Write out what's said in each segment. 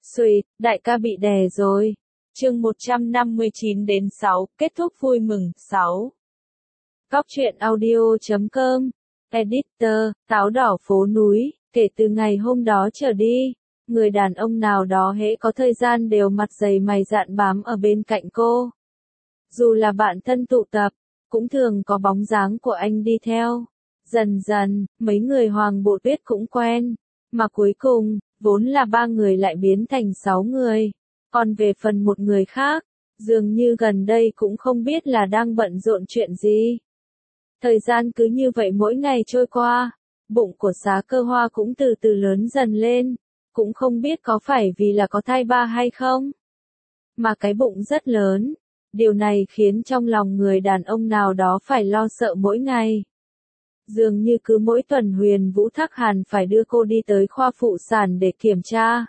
Xùi, đại ca bị đè rồi. Chương 159 đến 6, kết thúc vui mừng, 6. Góc truyện audio.com, editor, táo đỏ phố núi, kể từ ngày hôm đó trở đi, người đàn ông nào đó hễ có thời gian đều mặt dày mày dạn bám ở bên cạnh cô. Dù là bạn thân tụ tập, cũng thường có bóng dáng của anh đi theo. Dần dần, mấy người Hoàng Bộ Tuyết cũng quen, mà cuối cùng, vốn là 3 người lại biến thành 6 người. Còn về phần một người khác, dường như gần đây cũng không biết là đang bận rộn chuyện gì. Thời gian cứ như vậy mỗi ngày trôi qua, bụng của Xá Cơ Hoa cũng từ từ lớn dần lên, cũng không biết có phải vì là có thai ba hay không. Mà cái bụng rất lớn, điều này khiến trong lòng người đàn ông nào đó phải lo sợ mỗi ngày. Dường như cứ mỗi tuần Huyền Vũ Thác Hàn phải đưa cô đi tới khoa phụ sản để kiểm tra.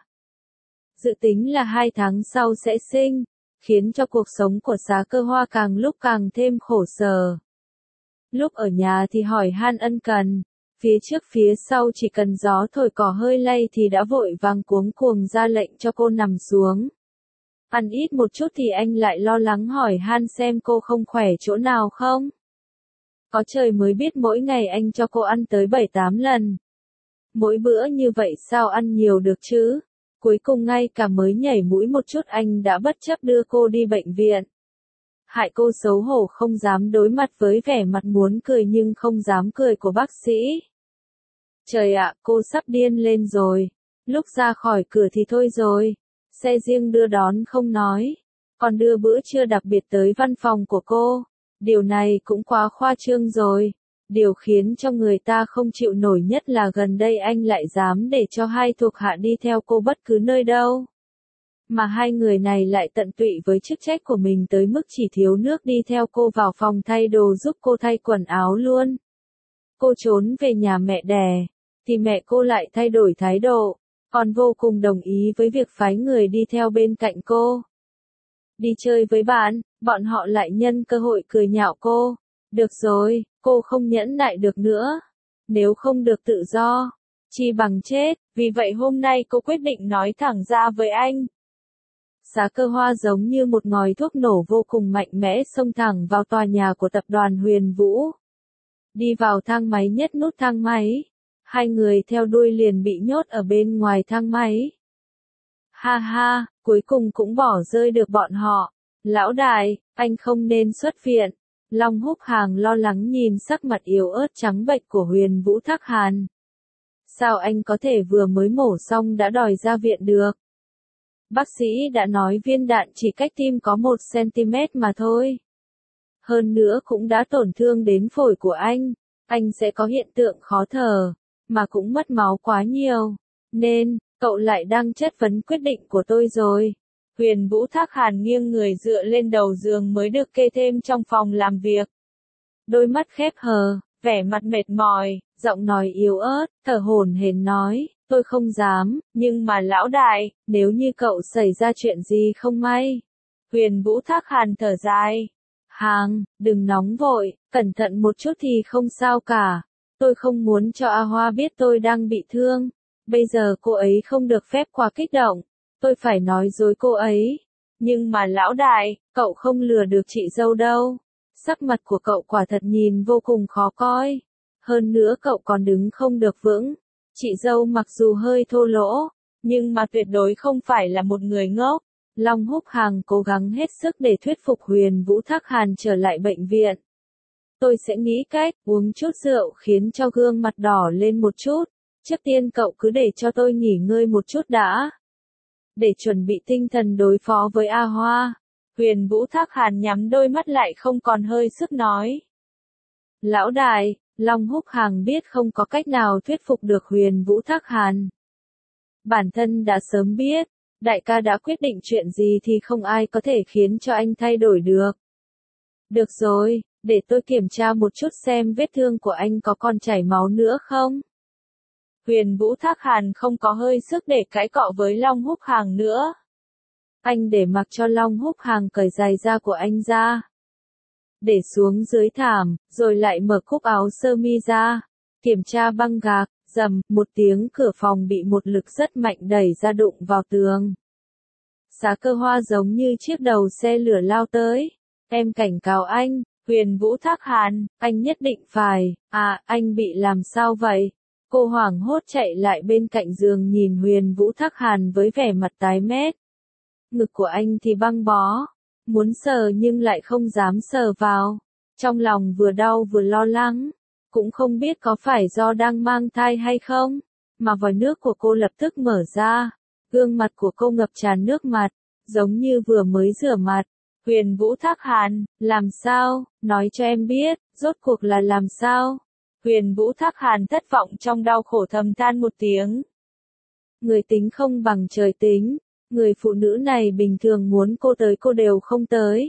Dự tính là 2 tháng sau sẽ sinh, khiến cho cuộc sống của Xá Cơ Hoa càng lúc càng thêm khổ sở. Lúc ở nhà thì hỏi han ân cần, phía trước phía sau chỉ cần gió thổi cỏ hơi lay thì đã vội vàng cuống cuồng ra lệnh cho cô nằm xuống. Ăn ít một chút thì anh lại lo lắng hỏi han xem cô không khỏe chỗ nào không. Có trời mới biết mỗi ngày anh cho cô ăn tới 7-8 lần. Mỗi bữa như vậy sao ăn nhiều được chứ? Cuối cùng ngay cả mới nhảy mũi một chút anh đã bất chấp đưa cô đi bệnh viện. Hại cô xấu hổ không dám đối mặt với vẻ mặt muốn cười nhưng không dám cười của bác sĩ. Trời ạ, cô sắp điên lên rồi. Lúc ra khỏi cửa thì thôi rồi. Xe riêng đưa đón không nói. Còn đưa bữa trưa đặc biệt tới văn phòng của cô. Điều này cũng quá khoa trương rồi. Điều khiến cho người ta không chịu nổi nhất là gần đây anh lại dám để cho 2 thuộc hạ đi theo cô bất cứ nơi đâu. Mà 2 người này lại tận tụy với chức trách của mình tới mức chỉ thiếu nước đi theo cô vào phòng thay đồ giúp cô thay quần áo luôn. Cô trốn về nhà mẹ đẻ, thì mẹ cô lại thay đổi thái độ, còn vô cùng đồng ý với việc phái người đi theo bên cạnh cô. Đi chơi với bạn, bọn họ lại nhân cơ hội cười nhạo cô. Được rồi, cô không nhẫn nại được nữa. Nếu không được tự do, chi bằng chết, vì vậy hôm nay cô quyết định nói thẳng ra với anh. Xá Cơ Hoa giống như một ngòi thuốc nổ vô cùng mạnh mẽ xông thẳng vào tòa nhà của tập đoàn Huyền Vũ. Đi vào thang máy nhất nút thang máy. 2 người theo đuôi liền bị nhốt ở bên ngoài thang máy. Ha ha, cuối cùng cũng bỏ rơi được bọn họ. Lão đại, anh không nên xuất viện. Long Húc Hàng lo lắng nhìn sắc mặt yếu ớt trắng bệch của Huyền Vũ Thác Hàn. Sao anh có thể vừa mới mổ xong đã đòi ra viện được? Bác sĩ đã nói viên đạn chỉ cách tim có 1 cm mà thôi. Hơn nữa cũng đã tổn thương đến phổi của anh sẽ có hiện tượng khó thở, mà cũng mất máu quá nhiều. Nên, cậu lại đang chất vấn quyết định của tôi rồi. Huyền Vũ Thác Hàn nghiêng người dựa lên đầu giường mới được kê thêm trong phòng làm việc. Đôi mắt khép hờ, vẻ mặt mệt mỏi, giọng nói yếu ớt, thở hổn hển nói, tôi không dám, nhưng mà lão đại, nếu như cậu xảy ra chuyện gì không may. Huyền Vũ Thác Hàn thở dài. Hàng, đừng nóng vội, cẩn thận một chút thì không sao cả. Tôi không muốn cho A Hoa biết tôi đang bị thương. Bây giờ cô ấy không được phép quá kích động. Tôi phải nói dối cô ấy. Nhưng mà lão đại, cậu không lừa được chị dâu đâu. Sắc mặt của cậu quả thật nhìn vô cùng khó coi. Hơn nữa cậu còn đứng không được vững. Chị dâu mặc dù hơi thô lỗ, nhưng mà tuyệt đối không phải là một người ngốc. Long Húc Hàng cố gắng hết sức để thuyết phục Huyền Vũ Thác Hàn trở lại bệnh viện. Tôi sẽ nghĩ cách uống chút rượu khiến cho gương mặt đỏ lên một chút. Trước tiên cậu cứ để cho tôi nghỉ ngơi một chút đã. Để chuẩn bị tinh thần đối phó với A Hoa. Huyền Vũ Thác Hàn nhắm đôi mắt lại không còn hơi sức nói. Lão đại, Long Húc Hàng biết không có cách nào thuyết phục được Huyền Vũ Thác Hàn. Bản thân đã sớm biết, đại ca đã quyết định chuyện gì thì không ai có thể khiến cho anh thay đổi được. Được rồi, để tôi kiểm tra một chút xem vết thương của anh có còn chảy máu nữa không. Huyền Vũ Thác Hàn không có hơi sức để cãi cọ với Long Húc Hàng nữa. Anh để mặc cho Long Húc Hàng cởi giày da của anh ra. Để xuống dưới thảm, rồi lại mở cúc áo sơ mi ra. Kiểm tra băng gạc, rầm, một tiếng cửa phòng bị một lực rất mạnh đẩy ra đụng vào tường. Xá Cơ Hoa giống như chiếc đầu xe lửa lao tới. Em cảnh cáo anh, Huyền Vũ Thác Hàn, anh nhất định phải, anh bị làm sao vậy? Cô hoảng hốt chạy lại bên cạnh giường nhìn Huyền Vũ Thác Hàn với vẻ mặt tái mét. Ngực của anh thì băng bó, muốn sờ nhưng lại không dám sờ vào. Trong lòng vừa đau vừa lo lắng, cũng không biết có phải do đang mang thai hay không, mà vòi nước của cô lập tức mở ra. Gương mặt của cô ngập tràn nước mặt, giống như vừa mới rửa mặt. Huyền Vũ Thác Hàn, làm sao, nói cho em biết, rốt cuộc là làm sao? Huyền Vũ Thác Hàn thất vọng trong đau khổ thầm than một tiếng. Người tính không bằng trời tính, người phụ nữ này bình thường muốn cô tới cô đều không tới.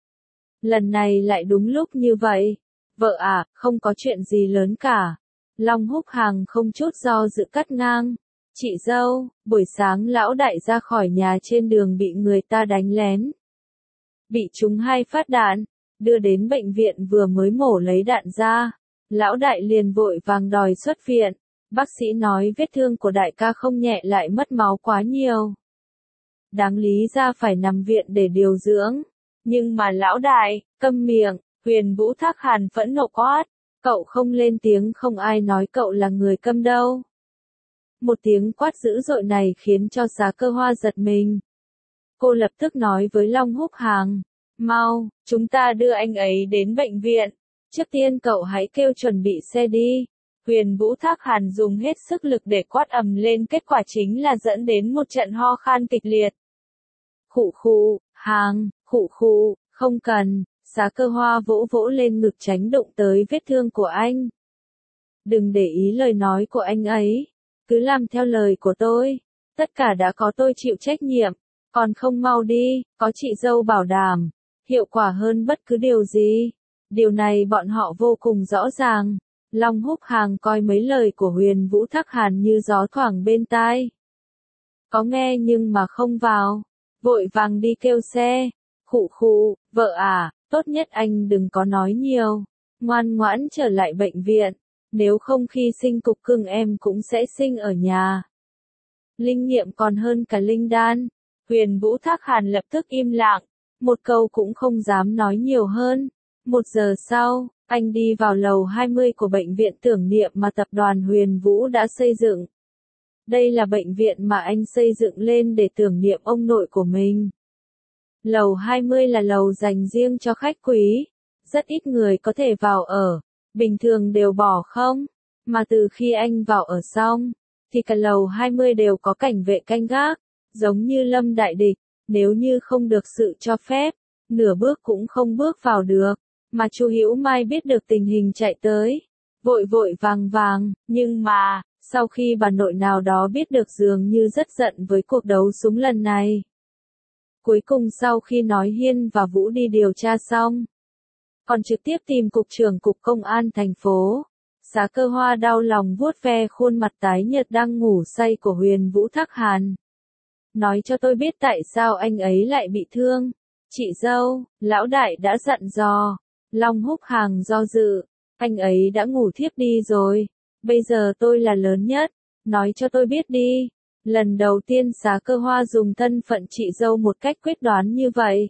Lần này lại đúng lúc như vậy. Vợ không có chuyện gì lớn cả. Long Húc Hàng không chút do dự cắt ngang. Chị dâu, buổi sáng lão đại ra khỏi nhà trên đường bị người ta đánh lén. Bị trúng 2 phát đạn, đưa đến bệnh viện vừa mới mổ lấy đạn ra. Lão đại liền vội vàng đòi xuất viện. Bác sĩ nói vết thương của đại ca không nhẹ lại mất máu quá nhiều. Đáng lý ra phải nằm viện để điều dưỡng. Nhưng mà lão đại, câm miệng, Huyền Vũ Thác Hàn phẫn nộ quát. Cậu không lên tiếng không ai nói cậu là người câm đâu. Một tiếng quát dữ dội này khiến cho Xá Cơ Hoa giật mình. Cô lập tức nói với Long Húc Hàng. Mau, chúng ta đưa anh ấy đến bệnh viện. Trước tiên cậu hãy kêu chuẩn bị xe đi. Huyền Vũ Thác Hàn dùng hết sức lực để quát ầm lên, kết quả chính là dẫn đến một trận ho khan kịch liệt. Khụ khụ, Hàng, khụ khụ, không cần. Xá Cơ Hoa vỗ vỗ lên ngực tránh đụng tới vết thương của anh. Đừng để ý lời nói của anh ấy. Cứ làm theo lời của tôi. Tất cả đã có tôi chịu trách nhiệm. Còn không mau đi, có chị dâu bảo đảm. Hiệu quả hơn bất cứ điều gì. Điều này bọn họ vô cùng rõ ràng. Long Húc Hàng coi mấy lời của Huyền Vũ Thác Hàn như gió thoảng bên tai. Có nghe nhưng mà không vào. Vội vàng đi kêu xe. Khụ khụ, vợ tốt nhất anh đừng có nói nhiều. Ngoan ngoãn trở lại bệnh viện. Nếu không khi sinh cục cưng em cũng sẽ sinh ở nhà. Linh nghiệm còn hơn cả linh đan. Huyền Vũ Thác Hàn lập tức im lặng. Một câu cũng không dám nói nhiều hơn. 1 giờ sau, anh đi vào lầu 20 của bệnh viện tưởng niệm mà tập đoàn Huyền Vũ đã xây dựng. Đây là bệnh viện mà anh xây dựng lên để tưởng niệm ông nội của mình. Lầu 20 là lầu dành riêng cho khách quý. Rất ít người có thể vào ở. Bình thường đều bỏ không. Mà từ khi anh vào ở xong, thì cả lầu 20 đều có cảnh vệ canh gác. Giống như Lâm Đại Địch. Nếu như không được sự cho phép, nửa bước cũng không bước vào được. Mà Chu Hữu Mai biết được tình hình chạy tới. Vội vội vàng vàng, nhưng mà, sau khi bà nội nào đó biết được dường như rất giận với cuộc đấu súng lần này. Cuối cùng sau khi nói Hiên và Vũ đi điều tra xong, còn trực tiếp tìm cục trưởng cục công an thành phố. Xá Cơ Hoa đau lòng vuốt ve khuôn mặt tái nhợt đang ngủ say của Huyền Vũ Thác Hàn. Nói cho tôi biết tại sao anh ấy lại bị thương. Chị dâu, lão đại đã dặn dò. Long Húc Hàng do dự. Anh ấy đã ngủ thiếp đi rồi. Bây giờ tôi là lớn nhất. Nói cho tôi biết đi. Lần đầu tiên Xá Cơ Hoa dùng thân phận chị dâu một cách quyết đoán như vậy.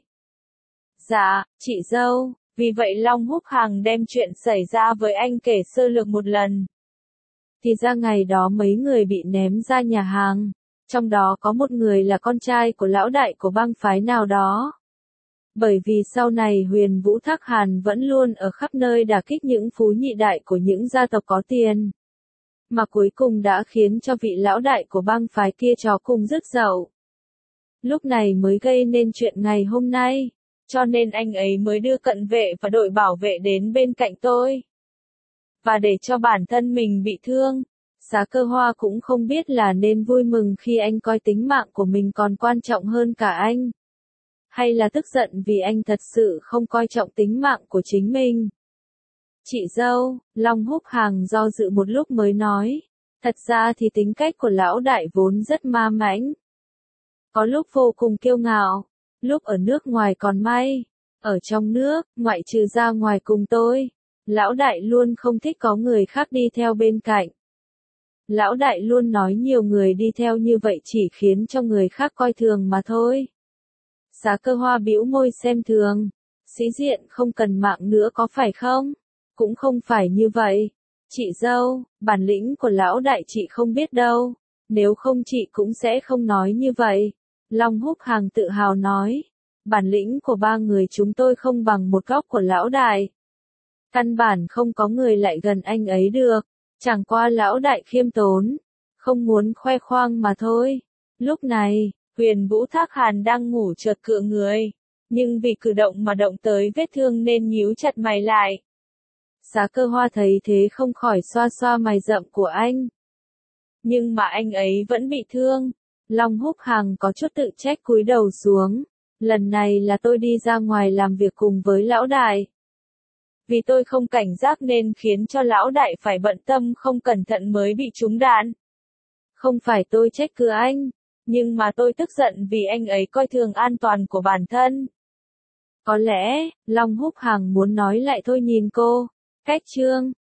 Dạ, chị dâu. Vì vậy Long Húc Hàng đem chuyện xảy ra với anh kể sơ lược một lần. Thì ra ngày đó mấy người bị ném ra nhà hàng. Trong đó có một người là con trai của lão đại của bang phái nào đó. Bởi vì sau này Huyền Vũ Thác Hàn vẫn luôn ở khắp nơi đả kích những phú nhị đại của những gia tộc có tiền. Mà cuối cùng đã khiến cho vị lão đại của bang phái kia chó cùng rứt dậu. Lúc này mới gây nên chuyện ngày hôm nay. Cho nên anh ấy mới đưa cận vệ và đội bảo vệ đến bên cạnh tôi. Và để cho bản thân mình bị thương. Xá Cơ Hoa cũng không biết là nên vui mừng khi anh coi tính mạng của mình còn quan trọng hơn cả anh. Hay là tức giận vì anh thật sự không coi trọng tính mạng của chính mình. Chị dâu, Long Húc Hàng do dự một lúc mới nói. Thật ra thì tính cách của lão đại vốn rất ma mãnh. Có lúc vô cùng kiêu ngạo. Lúc ở nước ngoài còn may. Ở trong nước, ngoại trừ ra ngoài cùng tôi. Lão đại luôn không thích có người khác đi theo bên cạnh. Lão đại luôn nói nhiều người đi theo như vậy chỉ khiến cho người khác coi thường mà thôi. Xá Cơ Hoa bĩu môi xem thường. Sĩ diện không cần mạng nữa có phải không? Cũng không phải như vậy. Chị dâu, bản lĩnh của lão đại chị không biết đâu. Nếu không chị cũng sẽ không nói như vậy. Long Húc Hàng tự hào nói. Bản lĩnh của ba người chúng tôi không bằng một góc của lão đại. Căn bản không có người lại gần anh ấy được. Chẳng qua lão đại khiêm tốn. Không muốn khoe khoang mà thôi. Lúc này, Huyền Vũ Thác Hàn đang ngủ chợt cựa người. Nhưng vì cử động mà động tới vết thương nên nhíu chặt mày lại. Xá Cơ Hoa thấy thế không khỏi xoa xoa mày rậm của anh. Nhưng mà anh ấy vẫn bị thương. Long Húc Hằng có chút tự trách cúi đầu xuống. Lần này là tôi đi ra ngoài làm việc cùng với lão đại. Vì tôi không cảnh giác nên khiến cho lão đại phải bận tâm không cẩn thận mới bị trúng đạn. Không phải tôi trách cứ anh, nhưng mà tôi tức giận vì anh ấy coi thường an toàn của bản thân. Có lẽ, Long Húc Hằng muốn nói lại thôi nhìn cô. Cách chương